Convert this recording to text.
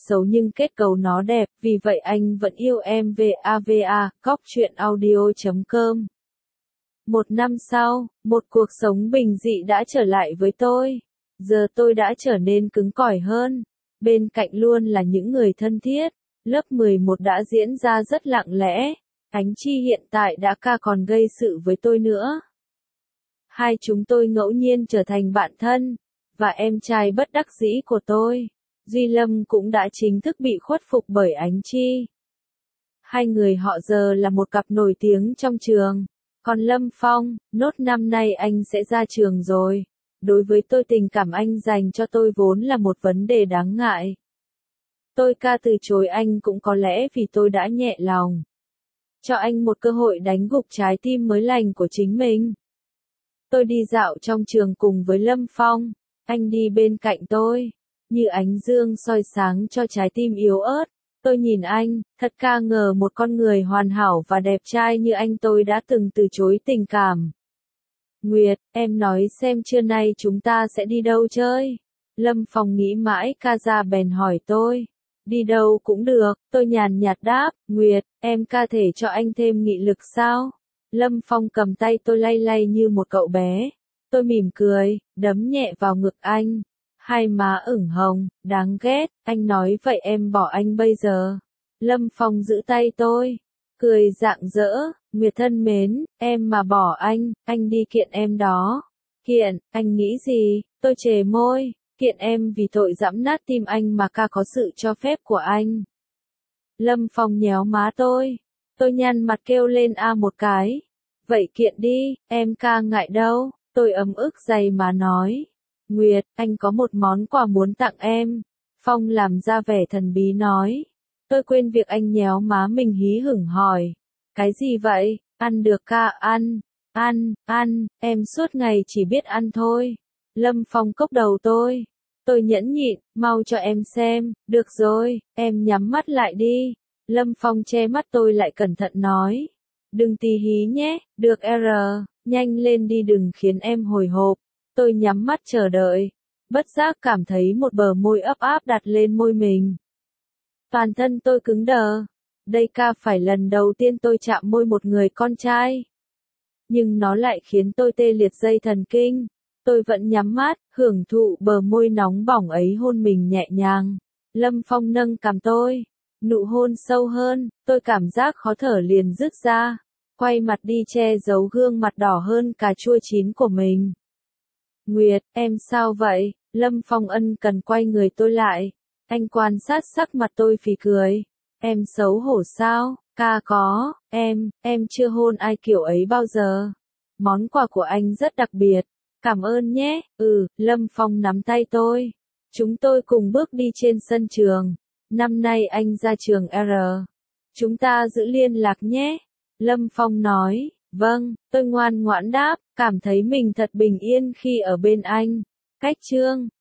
xấu nhưng kết cấu nó đẹp, vì vậy anh vẫn yêu em. VAVA, cóc truyện audio.com. Một năm sau, một cuộc sống bình dị đã trở lại với tôi. Giờ tôi đã trở nên cứng cỏi hơn. Bên cạnh luôn là những người thân thiết. Lớp 11 đã diễn ra rất lặng lẽ. Ánh Chi hiện tại đã còn gây sự với tôi nữa. Hai chúng tôi ngẫu nhiên trở thành bạn thân. Và em trai bất đắc dĩ của tôi, Duy Lâm cũng đã chính thức bị khuất phục bởi Ánh Chi. Hai người họ giờ là một cặp nổi tiếng trong trường. Còn Lâm Phong, nốt năm nay anh sẽ ra trường rồi. Đối với tôi tình cảm anh dành cho tôi vốn là một vấn đề đáng ngại. Tôi từ chối anh cũng có lẽ vì tôi đã nhẹ lòng. Cho anh một cơ hội đánh gục trái tim mới lành của chính mình. Tôi đi dạo trong trường cùng với Lâm Phong. Anh đi bên cạnh tôi, như ánh dương soi sáng cho trái tim yếu ớt. Tôi nhìn anh, thật ngờ một con người hoàn hảo và đẹp trai như anh tôi đã từng từ chối tình cảm. Nguyệt, em nói xem trưa nay chúng ta sẽ đi đâu chơi? Lâm Phong nghĩ mãi ra bèn hỏi tôi. Đi đâu cũng được, tôi nhàn nhạt đáp. Nguyệt, em thể cho anh thêm nghị lực sao? Lâm Phong cầm tay tôi lay lay như một cậu bé. Tôi mỉm cười, đấm nhẹ vào ngực anh. Hai má ửng hồng, đáng ghét, anh nói vậy em bỏ anh bây giờ. Lâm Phong giữ tay tôi, cười rạng rỡ. Nguyệt thân mến, em mà bỏ anh đi kiện em đó. Kiện, anh nghĩ gì? Tôi trề môi, kiện em vì tội giẫm nát tim anh mà có sự cho phép của anh. Lâm Phong nhéo má tôi nhăn mặt kêu lên một cái. Vậy kiện đi, em ngại đâu. Tôi ấm ức dày mà nói. Nguyệt, anh có một món quà muốn tặng em. Phong làm ra vẻ thần bí nói. Tôi quên việc anh nhéo má mình hí hửng hỏi. Cái gì vậy? Ăn được ăn, em suốt ngày chỉ biết ăn thôi. Lâm Phong cốc đầu tôi. Tôi nhẫn nhịn, mau cho em xem. Được rồi, em nhắm mắt lại đi. Lâm Phong che mắt tôi lại cẩn thận nói. Đừng tí hí nhé, được nhanh lên đi đừng khiến em hồi hộp. Tôi nhắm mắt chờ đợi. Bất giác cảm thấy một bờ môi ấp áp đặt lên môi mình. Toàn thân tôi cứng đờ. Đây phải lần đầu tiên tôi chạm môi một người con trai. Nhưng nó lại khiến tôi tê liệt dây thần kinh. Tôi vẫn nhắm mắt, hưởng thụ bờ môi nóng bỏng ấy hôn mình nhẹ nhàng. Lâm Phong nâng cằm tôi. Nụ hôn sâu hơn, tôi cảm giác khó thở liền dứt ra. Quay mặt đi che giấu gương mặt đỏ hơn cà chua chín của mình. Nguyệt, em sao vậy? Lâm Phong ân cần quay người tôi lại. Anh quan sát sắc mặt tôi phì cười. Em xấu hổ sao? Có, em chưa hôn ai kiểu ấy bao giờ. Món quà của anh rất đặc biệt. Cảm ơn nhé. Lâm Phong nắm tay tôi. Chúng tôi cùng bước đi trên sân trường. Năm nay anh ra trường Chúng ta giữ liên lạc nhé. Lâm Phong nói. Vâng, tôi ngoan ngoãn đáp, cảm thấy mình thật bình yên khi ở bên anh. Cách chương